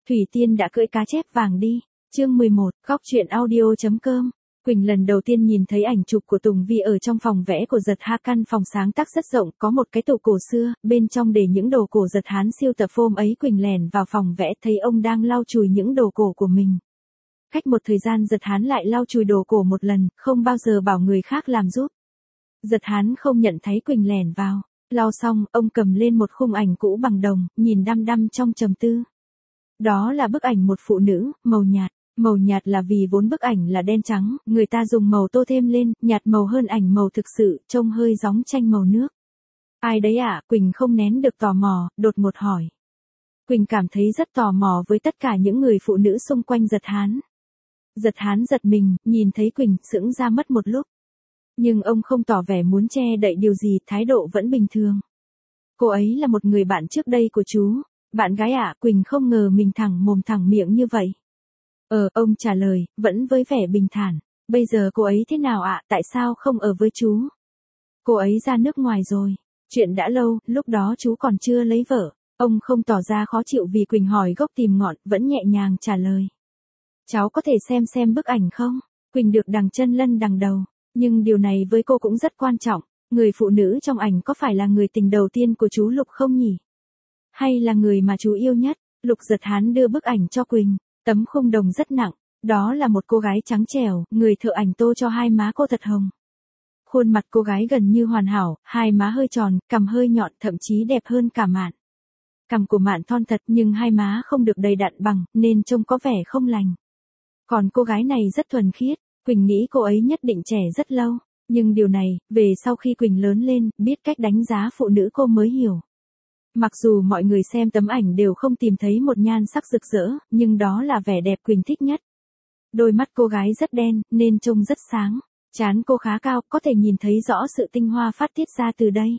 Thủy Tiên đã cưỡi cá chép vàng đi. Chương 11, góc truyện audio.com. Quỳnh lần đầu tiên nhìn thấy ảnh chụp của Tùng Vi ở trong phòng vẽ của Giật Ha. Căn phòng sáng tác rất rộng, có một cái tủ cổ xưa, bên trong để những đồ cổ Giật Hán siêu tập. Hôm ấy Quỳnh lèn vào phòng vẽ thấy ông đang lau chùi những đồ cổ của mình. Cách một thời gian Giật Hán lại lau chùi đồ cổ một lần, không bao giờ bảo người khác làm giúp. Giật Hán không nhận thấy Quỳnh lèn vào. Lau xong, ông cầm lên một khung ảnh cũ bằng đồng, nhìn đăm đăm trong trầm tư. Đó là bức ảnh một phụ nữ, màu nhạt. Màu nhạt là vì vốn bức ảnh là đen trắng, người ta dùng màu tô thêm lên, nhạt màu hơn ảnh màu thực sự, trông hơi giống tranh màu nước. Ai đấy ạ? Quỳnh không nén được tò mò, đột ngột hỏi. Quỳnh cảm thấy rất tò mò với tất cả những người phụ nữ xung quanh Giật Hán. Giật Hán giật mình, nhìn thấy Quỳnh, sững ra mất một lúc. Nhưng ông không tỏ vẻ muốn che đậy điều gì, thái độ vẫn bình thường. Cô ấy là một người bạn trước đây của chú. Bạn gái ạ? Quỳnh không ngờ mình thẳng mồm thẳng miệng như vậy. Ông trả lời, vẫn với vẻ bình thản. Bây giờ cô ấy thế nào ạ? Tại sao không ở với chú? Cô ấy ra nước ngoài rồi. Chuyện đã lâu, lúc đó chú còn chưa lấy vợ. Ông không tỏ ra khó chịu vì Quỳnh hỏi gốc tìm ngọn, vẫn nhẹ nhàng trả lời. Cháu có thể xem bức ảnh không? Quỳnh được đằng chân lân đằng đầu. Nhưng điều này với cô cũng rất quan trọng. Người phụ nữ trong ảnh có phải là người tình đầu tiên của chú Lục không nhỉ? Hay là người mà chú yêu nhất? Lục Giật Hán đưa bức ảnh cho Quỳnh. Tấm khung đồng rất nặng. Đó là một cô gái trắng trẻo, người thợ ảnh tô cho hai má cô thật hồng. Khuôn mặt cô gái gần như hoàn hảo, hai má hơi tròn, cằm hơi nhọn, thậm chí đẹp hơn cả Mạn. Cằm của Mạn thon thật nhưng hai má không được đầy đặn bằng, nên trông có vẻ không lành. Còn cô gái này rất thuần khiết. Quỳnh nghĩ cô ấy nhất định trẻ rất lâu. Nhưng điều này, về sau khi Quỳnh lớn lên, biết cách đánh giá phụ nữ cô mới hiểu. Mặc dù mọi người xem tấm ảnh đều không tìm thấy một nhan sắc rực rỡ, nhưng đó là vẻ đẹp Quỳnh thích nhất. Đôi mắt cô gái rất đen, nên trông rất sáng. Trán cô khá cao, có thể nhìn thấy rõ sự tinh hoa phát tiết ra từ đây.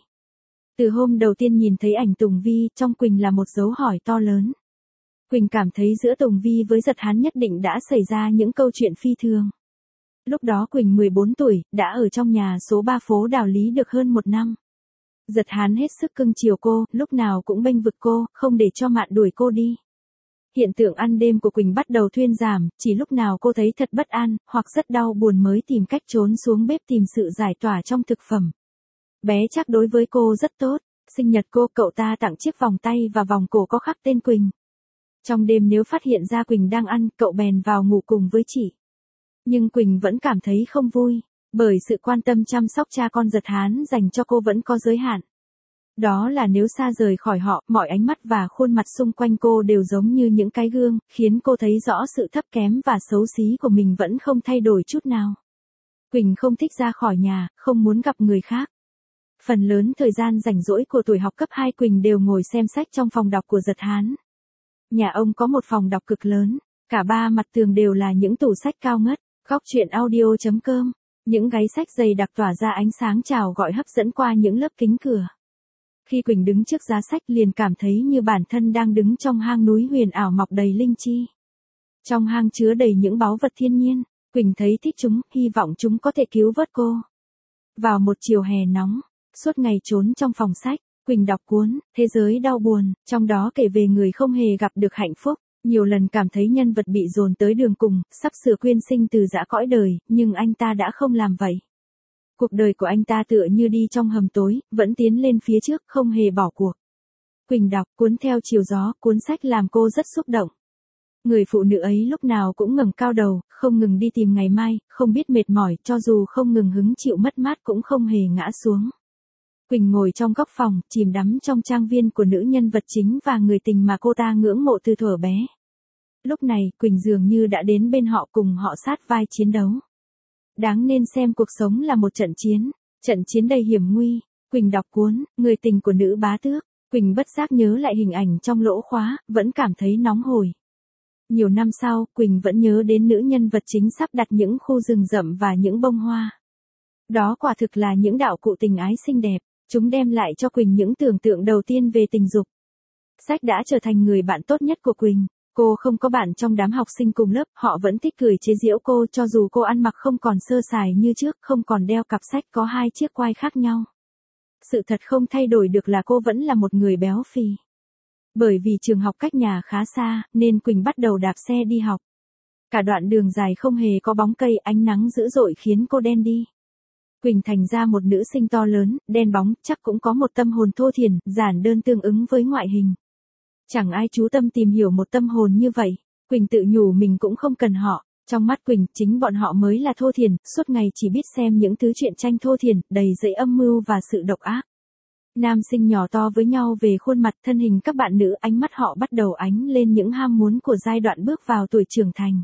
Từ hôm đầu tiên nhìn thấy ảnh Tùng Vi, trong Quỳnh là một dấu hỏi to lớn. Quỳnh cảm thấy giữa Tùng Vi với Giật Hán nhất định đã xảy ra những câu chuyện phi thường. Lúc đó Quỳnh 14 tuổi, đã ở trong nhà số 3 phố Đào Lý được hơn một năm. Giật Hán hết sức cưng chiều cô, lúc nào cũng bênh vực cô, không để cho Mạn đuổi cô đi. Hiện tượng ăn đêm của Quỳnh bắt đầu thuyên giảm, chỉ lúc nào cô thấy thật bất an, hoặc rất đau buồn mới tìm cách trốn xuống bếp tìm sự giải tỏa trong thực phẩm. Bé Trác đối với cô rất tốt, sinh nhật cô, cậu ta tặng chiếc vòng tay và vòng cổ có khắc tên Quỳnh. Trong đêm nếu phát hiện ra Quỳnh đang ăn, cậu bèn vào ngủ cùng với chị. Nhưng Quỳnh vẫn cảm thấy không vui, bởi sự quan tâm chăm sóc cha con Giật Hán dành cho cô vẫn có giới hạn. Đó là nếu xa rời khỏi họ, mọi ánh mắt và khuôn mặt xung quanh cô đều giống như những cái gương, khiến cô thấy rõ sự thấp kém và xấu xí của mình vẫn không thay đổi chút nào. Quỳnh không thích ra khỏi nhà, không muốn gặp người khác. Phần lớn thời gian rảnh rỗi của tuổi học cấp 2 Quỳnh đều ngồi xem sách trong phòng đọc của Giật Hán. Nhà ông có một phòng đọc cực lớn, cả ba mặt tường đều là những tủ sách cao ngất. Góc truyện audio.com. Những gáy sách dày đặc tỏa ra ánh sáng chào gọi hấp dẫn qua những lớp kính cửa. Khi Quỳnh đứng trước giá sách liền cảm thấy như bản thân đang đứng trong hang núi huyền ảo mọc đầy linh chi. Trong hang chứa đầy những báu vật thiên nhiên, Quỳnh thấy thích chúng, hy vọng chúng có thể cứu vớt cô. Vào một chiều hè nóng, suốt ngày trốn trong phòng sách, Quỳnh đọc cuốn Thế giới đau buồn, trong đó kể về người không hề gặp được hạnh phúc. Nhiều lần cảm thấy nhân vật bị dồn tới đường cùng, sắp sửa quyên sinh từ giã cõi đời, nhưng anh ta đã không làm vậy. Cuộc đời của anh ta tựa như đi trong hầm tối, vẫn tiến lên phía trước, không hề bỏ cuộc. Quỳnh đọc cuốn Theo chiều gió, cuốn sách làm cô rất xúc động. Người phụ nữ ấy lúc nào cũng ngẩng cao đầu, không ngừng đi tìm ngày mai, không biết mệt mỏi, cho dù không ngừng hứng chịu mất mát cũng không hề ngã xuống. Quỳnh ngồi trong góc phòng, chìm đắm trong trang viên của nữ nhân vật chính và người tình mà cô ta ngưỡng mộ từ thuở bé. Lúc này, Quỳnh dường như đã đến bên họ cùng họ sát vai chiến đấu. Đáng nên xem cuộc sống là một trận chiến đầy hiểm nguy. Quỳnh đọc cuốn Người tình của nữ bá tước. Quỳnh bất giác nhớ lại hình ảnh trong lỗ khóa, vẫn cảm thấy nóng hổi. Nhiều năm sau, Quỳnh vẫn nhớ đến nữ nhân vật chính sắp đặt những khu rừng rậm và những bông hoa. Đó quả thực là những đạo cụ tình ái xinh đẹp. Chúng đem lại cho Quỳnh những tưởng tượng đầu tiên về tình dục. Sách đã trở thành người bạn tốt nhất của Quỳnh. Cô không có bạn trong đám học sinh cùng lớp, họ vẫn thích cười chế giễu cô cho dù cô ăn mặc không còn sơ sài như trước, không còn đeo cặp sách có hai chiếc quai khác nhau. Sự thật không thay đổi được là cô vẫn là một người béo phì. Bởi vì trường học cách nhà khá xa, nên Quỳnh bắt đầu đạp xe đi học. Cả đoạn đường dài không hề có bóng cây, ánh nắng dữ dội khiến cô đen đi. Quỳnh thành ra một nữ sinh to lớn, đen bóng, chắc cũng có một tâm hồn thô thiển, giản đơn tương ứng với ngoại hình. Chẳng ai chú tâm tìm hiểu một tâm hồn như vậy. Quỳnh tự nhủ mình cũng không cần họ. Trong mắt Quỳnh, chính bọn họ mới là thô thiển, suốt ngày chỉ biết xem những thứ truyện tranh thô thiển, đầy dẫy âm mưu và sự độc ác. Nam sinh nhỏ to với nhau về khuôn mặt, thân hình các bạn nữ, ánh mắt họ bắt đầu ánh lên những ham muốn của giai đoạn bước vào tuổi trưởng thành.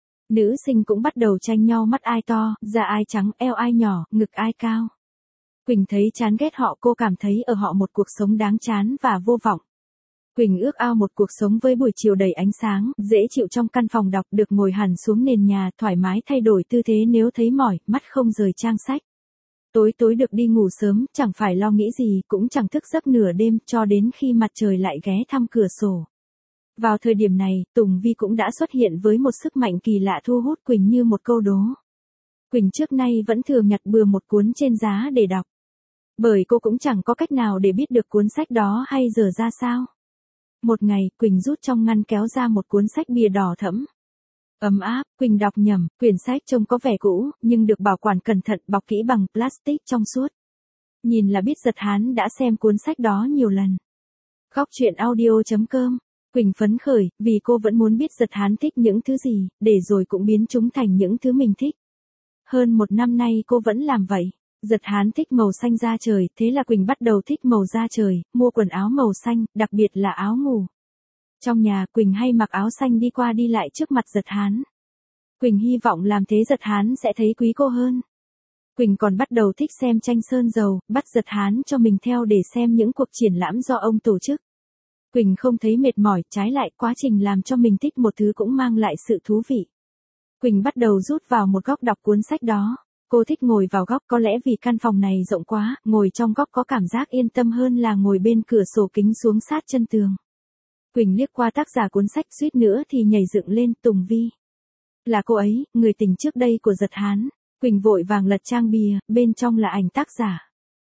Nữ sinh cũng bắt đầu tranh nhau mắt ai to, da ai trắng, eo ai nhỏ, ngực ai cao. Quỳnh thấy chán ghét họ, cô cảm thấy ở họ một cuộc sống đáng chán và vô vọng. Quỳnh ước ao một cuộc sống với buổi chiều đầy ánh sáng, dễ chịu trong căn phòng đọc, được ngồi hẳn xuống nền nhà, thoải mái thay đổi tư thế nếu thấy mỏi, mắt không rời trang sách. Tối tối được đi ngủ sớm, chẳng phải lo nghĩ gì, cũng chẳng thức giấc nửa đêm, cho đến khi mặt trời lại ghé thăm cửa sổ. Vào thời điểm này, Tùng Vi cũng đã xuất hiện với một sức mạnh kỳ lạ thu hút Quỳnh như một câu đố. Quỳnh trước nay vẫn thường nhặt bừa một cuốn trên giá để đọc. Bởi cô cũng chẳng có cách nào để biết được cuốn sách đó hay dở ra sao. Một ngày, Quỳnh rút trong ngăn kéo ra một cuốn sách bìa đỏ thẫm. Ấm áp, Quỳnh đọc nhầm, quyển sách trông có vẻ cũ, nhưng được bảo quản cẩn thận, bọc kỹ bằng plastic trong suốt. Nhìn là biết Giật Hán đã xem cuốn sách đó nhiều lần. Góc truyện audio.com. Quỳnh phấn khởi, vì cô vẫn muốn biết Giật Hán thích những thứ gì, để rồi cũng biến chúng thành những thứ mình thích. Hơn một năm nay cô vẫn làm vậy. Giật Hán thích màu xanh da trời, thế là Quỳnh bắt đầu thích màu da trời, mua quần áo màu xanh, đặc biệt là áo ngủ. Trong nhà, Quỳnh hay mặc áo xanh đi qua đi lại trước mặt Giật Hán. Quỳnh hy vọng làm thế Giật Hán sẽ thấy quý cô hơn. Quỳnh còn bắt đầu thích xem tranh sơn dầu, bắt Giật Hán cho mình theo để xem những cuộc triển lãm do ông tổ chức. Quỳnh không thấy mệt mỏi, trái lại quá trình làm cho mình thích một thứ cũng mang lại sự thú vị. Quỳnh bắt đầu rút vào một góc đọc cuốn sách đó. Cô thích ngồi vào góc, có lẽ vì căn phòng này rộng quá, ngồi trong góc có cảm giác yên tâm hơn là ngồi bên cửa sổ kính xuống sát chân tường. Quỳnh liếc qua tác giả cuốn sách, suýt nữa thì nhảy dựng lên, Tùng Vi. Là cô ấy, người tình trước đây của Giật Hán. Quỳnh vội vàng lật trang bìa, bên trong là ảnh tác giả.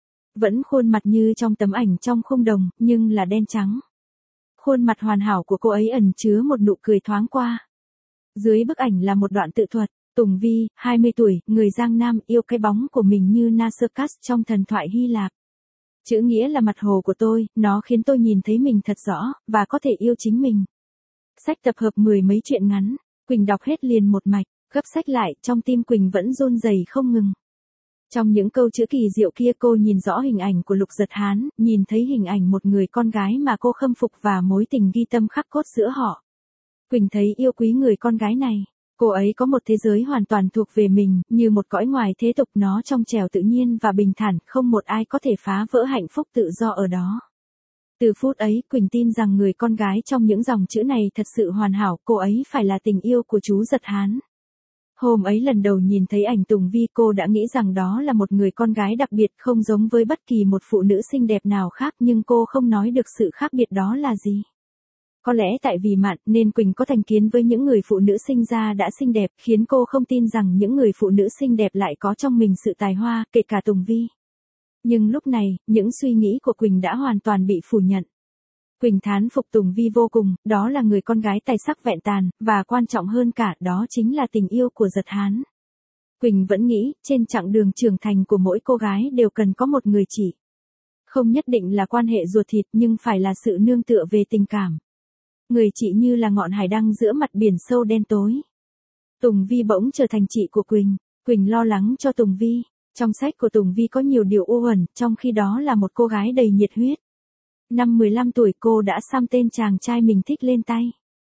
Vẫn khuôn mặt như trong tấm ảnh trong khung đồng, nhưng là đen trắng. Khuôn mặt hoàn hảo của cô ấy ẩn chứa một nụ cười thoáng qua. Dưới bức ảnh là một đoạn tự thuật. Tùng Vi, 20 tuổi, người Giang Nam, yêu cái bóng của mình như Nausicaa trong thần thoại Hy Lạp. Chữ nghĩa là mặt hồ của tôi, nó khiến tôi nhìn thấy mình thật rõ, và có thể yêu chính mình. Sách tập hợp 10 mấy truyện ngắn, Quỳnh đọc hết liền một mạch, gấp sách lại, trong tim Quỳnh vẫn run rẩy không ngừng. Trong những câu chữ kỳ diệu kia cô nhìn rõ hình ảnh của Lục Giật Hán, nhìn thấy hình ảnh một người con gái mà cô khâm phục và mối tình ghi tâm khắc cốt giữa họ. Quỳnh thấy yêu quý người con gái này. Cô ấy có một thế giới hoàn toàn thuộc về mình, như một cõi ngoài thế tục, nó trong trẻo tự nhiên và bình thản, không một ai có thể phá vỡ hạnh phúc tự do ở đó. Từ phút ấy, Quỳnh tin rằng người con gái trong những dòng chữ này thật sự hoàn hảo, cô ấy phải là tình yêu của chú Giật Hán. Hôm ấy lần đầu nhìn thấy ảnh Tùng Vi, cô đã nghĩ rằng đó là một người con gái đặc biệt, không giống với bất kỳ một phụ nữ xinh đẹp nào khác, nhưng cô không nói được sự khác biệt đó là gì. Có lẽ tại vì mạn, nên Quỳnh có thành kiến với những người phụ nữ sinh ra đã xinh đẹp, khiến cô không tin rằng những người phụ nữ xinh đẹp lại có trong mình sự tài hoa, kể cả Tùng Vi. Nhưng lúc này, những suy nghĩ của Quỳnh đã hoàn toàn bị phủ nhận. Quỳnh thán phục Tùng Vi vô cùng, đó là người con gái tài sắc vẹn tàn, và quan trọng hơn cả, đó chính là tình yêu của Giật Hán. Quỳnh vẫn nghĩ, trên chặng đường trưởng thành của mỗi cô gái đều cần có một người chị. Không nhất định là quan hệ ruột thịt, nhưng phải là sự nương tựa về tình cảm. Người chị như là ngọn hải đăng giữa mặt biển sâu đen tối. Tùng Vi bỗng trở thành chị của Quỳnh. Quỳnh lo lắng cho Tùng Vi. Trong sách của Tùng Vi có nhiều điều u uẩn, trong khi đó là một cô gái đầy nhiệt huyết. Năm 15 tuổi cô đã xăm tên chàng trai mình thích lên tay.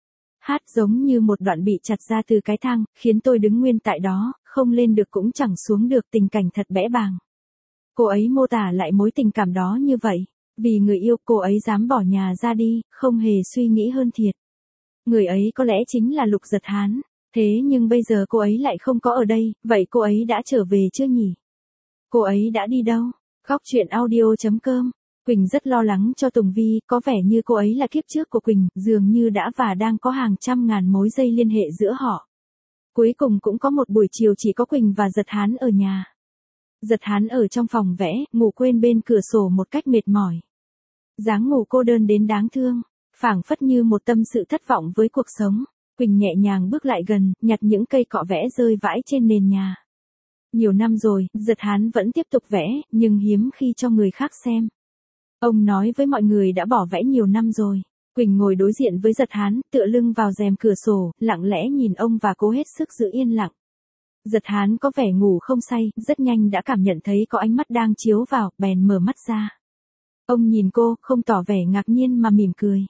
Hát giống như một đoạn bị chặt ra từ cái thang, khiến tôi đứng nguyên tại đó, không lên được cũng chẳng xuống được, tình cảnh thật bẽ bàng. Cô ấy mô tả lại mối tình cảm đó như vậy. Vì người yêu, cô ấy dám bỏ nhà ra đi, không hề suy nghĩ hơn thiệt. Người ấy có lẽ chính là Lục Giật Hán. Thế nhưng bây giờ cô ấy lại không có ở đây, vậy cô ấy đã trở về chưa nhỉ? Cô ấy đã đi đâu? Góc truyện audio.com. Quỳnh rất lo lắng cho Tùng Vi, có vẻ như cô ấy là kiếp trước của Quỳnh, dường như đã và đang có hàng trăm ngàn mối dây liên hệ giữa họ. Cuối cùng cũng có một buổi chiều chỉ có Quỳnh và Giật Hán ở nhà. Giật Hán ở trong phòng vẽ, ngủ quên bên cửa sổ một cách mệt mỏi. Dáng ngủ cô đơn đến đáng thương. phảng phất như một tâm sự thất vọng với cuộc sống. Quỳnh nhẹ nhàng bước lại gần, nhặt những cây cọ vẽ rơi vãi trên nền nhà. Nhiều năm rồi, Giật Hán vẫn tiếp tục vẽ, nhưng hiếm khi cho người khác xem. Ông nói với mọi người đã bỏ vẽ nhiều năm rồi. Quỳnh ngồi đối diện với Giật Hán, tựa lưng vào rèm cửa sổ, lặng lẽ nhìn ông và cố hết sức giữ yên lặng. Giật Hán có vẻ ngủ không say, rất nhanh đã cảm nhận thấy có ánh mắt đang chiếu vào, bèn mở mắt ra. Ông nhìn cô, không tỏ vẻ ngạc nhiên mà mỉm cười.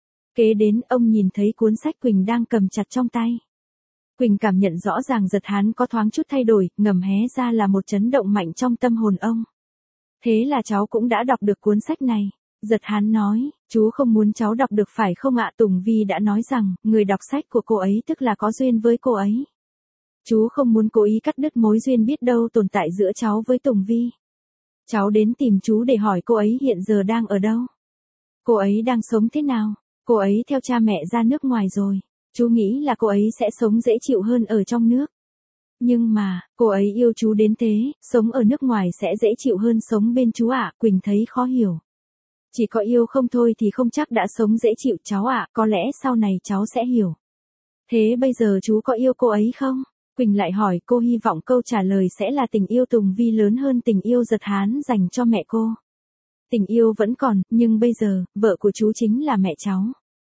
Kế đến, ông nhìn thấy cuốn sách Quỳnh đang cầm chặt trong tay. Quỳnh cảm nhận rõ ràng Giật Hán có thoáng chút thay đổi, ngầm hé ra là một chấn động mạnh trong tâm hồn ông. Thế là cháu cũng đã đọc được cuốn sách này. Giật Hán nói, chú không muốn cháu đọc được phải không ạ? Tùng Vi đã nói rằng, người đọc sách của cô ấy tức là có duyên với cô ấy. Chú không muốn cố ý cắt đứt mối duyên biết đâu tồn tại giữa cháu với Tùng Vi. Cháu đến tìm chú để hỏi cô ấy hiện giờ đang ở đâu. Cô ấy đang sống thế nào? Cô ấy theo cha mẹ ra nước ngoài rồi. Chú nghĩ là cô ấy sẽ sống dễ chịu hơn ở trong nước. Nhưng mà, cô ấy yêu chú đến thế, sống ở nước ngoài sẽ dễ chịu hơn sống bên chú ạ. Quỳnh thấy khó hiểu. Chỉ có yêu không thôi thì không chắc đã sống dễ chịu cháu ạ, có lẽ sau này cháu sẽ hiểu. Thế bây giờ chú có yêu cô ấy không? Quỳnh lại hỏi, cô hy vọng câu trả lời sẽ là tình yêu Tùng Vi lớn hơn tình yêu Giật Hán dành cho mẹ cô. Tình yêu vẫn còn, nhưng bây giờ, vợ của chú chính là mẹ cháu.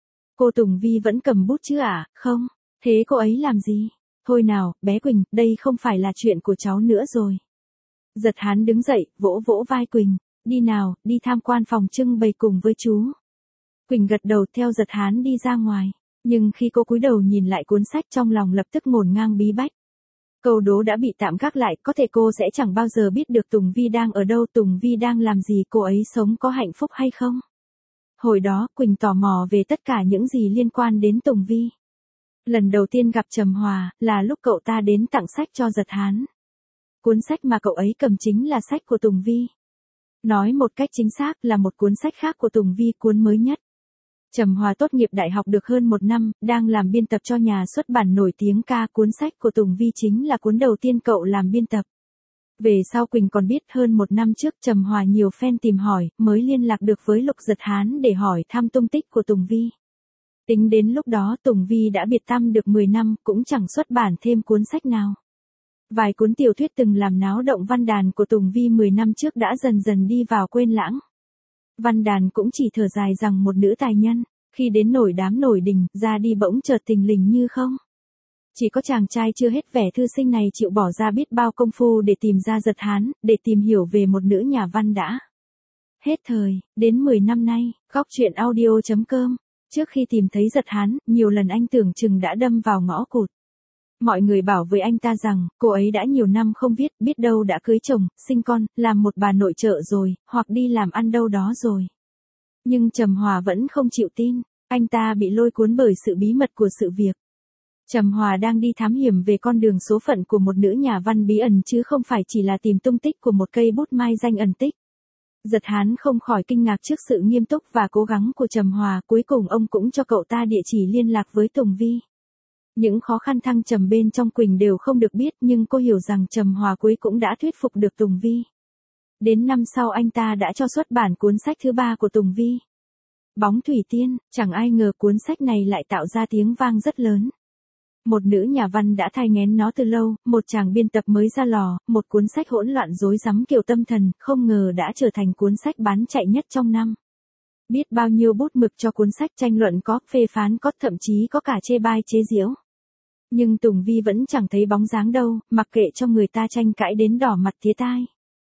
Cô Tùng Vi vẫn cầm bút chứ ạ? Không. Thế cô ấy làm gì? Thôi nào, bé Quỳnh, đây không phải là chuyện của cháu nữa rồi. Giật Hán đứng dậy, vỗ vỗ vai Quỳnh. Đi nào, đi tham quan phòng trưng bày cùng với chú. Quỳnh gật đầu theo Giật Hán đi ra ngoài. Nhưng khi cô cúi đầu nhìn lại cuốn sách trong lòng lập tức ngổn ngang bí bách. Câu đố đã bị tạm gác lại, có thể cô sẽ chẳng bao giờ biết được Tùng Vi đang ở đâu, Tùng Vi đang làm gì, cô ấy sống có hạnh phúc hay không. Hồi đó, Quỳnh tò mò về tất cả những gì liên quan đến Tùng Vi. Lần đầu tiên gặp Trầm Hòa, là lúc cậu ta đến tặng sách cho Giật Hán. Cuốn sách mà cậu ấy cầm chính là sách của Tùng Vi. Nói một cách chính xác là một cuốn sách khác của Tùng Vi, cuốn mới nhất. Trầm Hòa tốt nghiệp đại học được hơn 1 năm, đang làm biên tập cho nhà xuất bản nổi tiếng Ca. Cuốn sách của Tùng Vi chính là cuốn đầu tiên cậu làm biên tập. Về sau Quỳnh còn biết hơn 1 năm trước Trầm Hòa nhiều fan tìm hỏi, mới liên lạc được với Lục Giật Hán để hỏi thăm tung tích của Tùng Vi. Tính đến lúc đó Tùng Vi đã biệt tăm được 10 năm, cũng chẳng xuất bản thêm cuốn sách nào. Vài cuốn tiểu thuyết từng làm náo động văn đàn của Tùng Vi 10 năm trước đã dần dần đi vào quên lãng. Văn đàn cũng chỉ thở dài rằng một nữ tài nhân, khi đến nổi đám nổi đình, ra đi bỗng chợt thình lình như không. Chỉ có chàng trai chưa hết vẻ thư sinh này chịu bỏ ra biết bao công phu để tìm ra Giật Hán, để tìm hiểu về một nữ nhà văn đã. Hết thời, đến 10 năm nay, góc truyện audio.com. Trước khi tìm thấy Giật Hán, nhiều lần anh tưởng chừng đã đâm vào ngõ cụt. Mọi người bảo với anh ta rằng, cô ấy đã nhiều năm không biết đâu đã cưới chồng, sinh con, làm một bà nội trợ rồi, hoặc đi làm ăn đâu đó rồi. Nhưng Trầm Hòa vẫn không chịu tin, anh ta bị lôi cuốn bởi sự bí mật của sự việc. Trầm Hòa đang đi thám hiểm về con đường số phận của một nữ nhà văn bí ẩn chứ không phải chỉ là tìm tung tích của một cây bút mai danh ẩn tích. Giật Hán không khỏi kinh ngạc trước sự nghiêm túc và cố gắng của Trầm Hòa, cuối cùng ông cũng cho cậu ta địa chỉ liên lạc với Tùng Vi. Những khó khăn thăng trầm bên trong Quỳnh đều không được biết, nhưng cô hiểu rằng Trầm Hòa cuối cũng đã thuyết phục được Tùng Vi. Đến năm sau anh ta đã cho xuất bản cuốn sách thứ 3 của Tùng Vi. Bóng Thủy Tiên, chẳng ai ngờ cuốn sách này lại tạo ra tiếng vang rất lớn. Một nữ nhà văn đã thai nghén nó từ lâu, một chàng biên tập mới ra lò, một cuốn sách hỗn loạn rối rắm kiểu tâm thần, không ngờ đã trở thành cuốn sách bán chạy nhất trong năm. Biết bao nhiêu bút mực cho cuốn sách, tranh luận có, phê phán có, thậm chí có cả chê bai chế giễu. Nhưng Tùng Vi vẫn chẳng thấy bóng dáng đâu, mặc kệ cho người ta tranh cãi đến đỏ mặt tía tai.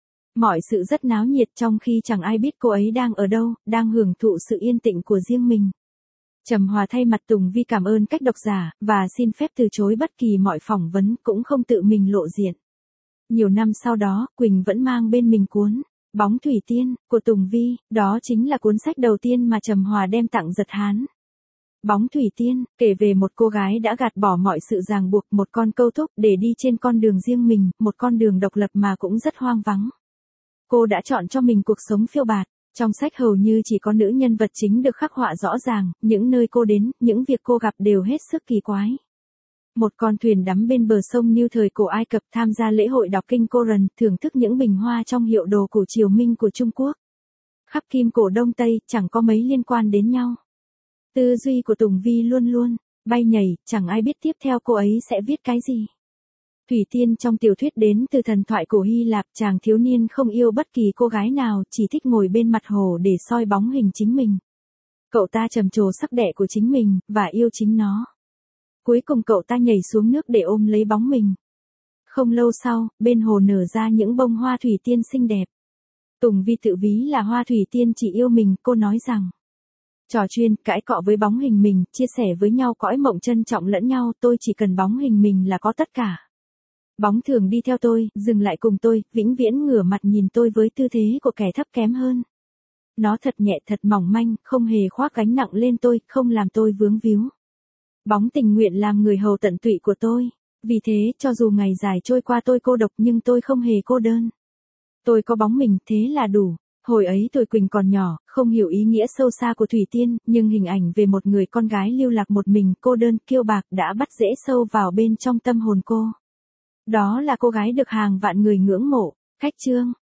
Mọi sự rất náo nhiệt trong khi chẳng ai biết cô ấy đang ở đâu, đang hưởng thụ sự yên tĩnh của riêng mình. Trầm Hòa thay mặt Tùng Vi cảm ơn các độc giả, và xin phép từ chối bất kỳ mọi phỏng vấn, cũng không tự mình lộ diện. Nhiều năm sau đó, Quỳnh vẫn mang bên mình cuốn Bóng Thủy Tiên của Tùng Vi, đó chính là cuốn sách đầu tiên mà Trầm Hòa đem tặng Giật Hán. Bóng Thủy Tiên, kể về một cô gái đã gạt bỏ mọi sự ràng buộc, một con câu thúc để đi trên con đường riêng mình, một con đường độc lập mà cũng rất hoang vắng. Cô đã chọn cho mình cuộc sống phiêu bạt. Trong sách hầu như chỉ có nữ nhân vật chính được khắc họa rõ ràng, những nơi cô đến, những việc cô gặp đều hết sức kỳ quái. Một con thuyền đắm bên bờ sông như thời cổ Ai Cập, tham gia lễ hội đọc kinh Koran, thưởng thức những bình hoa trong hiệu đồ cổ triều Minh của Trung Quốc. Khắp Kim cổ Đông Tây, chẳng có mấy liên quan đến nhau. Tư duy của Tùng Vi luôn luôn bay nhảy, chẳng ai biết tiếp theo cô ấy sẽ viết cái gì. Thủy Tiên trong tiểu thuyết đến từ thần thoại cổ Hy Lạp, chàng thiếu niên không yêu bất kỳ cô gái nào, chỉ thích ngồi bên mặt hồ để soi bóng hình chính mình. Cậu ta trầm trồ sắc đẹp của chính mình, và yêu chính nó. Cuối cùng cậu ta nhảy xuống nước để ôm lấy bóng mình. Không lâu sau, bên hồ nở ra những bông hoa thủy tiên xinh đẹp. Tùng Vi tự ví là hoa thủy tiên chỉ yêu mình, cô nói rằng. Trò chuyện, cãi cọ với bóng hình mình, chia sẻ với nhau cõi mộng trân trọng lẫn nhau, tôi chỉ cần bóng hình mình là có tất cả. Bóng thường đi theo tôi, dừng lại cùng tôi, vĩnh viễn ngửa mặt nhìn tôi với tư thế của kẻ thấp kém hơn. Nó thật nhẹ thật mỏng manh, không hề khoác gánh nặng lên tôi, không làm tôi vướng víu. Bóng tình nguyện làm người hầu tận tụy của tôi. Vì thế, cho dù ngày dài trôi qua tôi cô độc nhưng tôi không hề cô đơn. Tôi có bóng mình, thế là đủ. Hồi ấy tuổi Quỳnh còn nhỏ, không hiểu ý nghĩa sâu xa của Thủy Tiên, nhưng hình ảnh về một người con gái lưu lạc một mình, cô đơn, kiêu bạc đã bắt rễ sâu vào bên trong tâm hồn cô. Đó là cô gái được hàng vạn người ngưỡng mộ. Khách chương.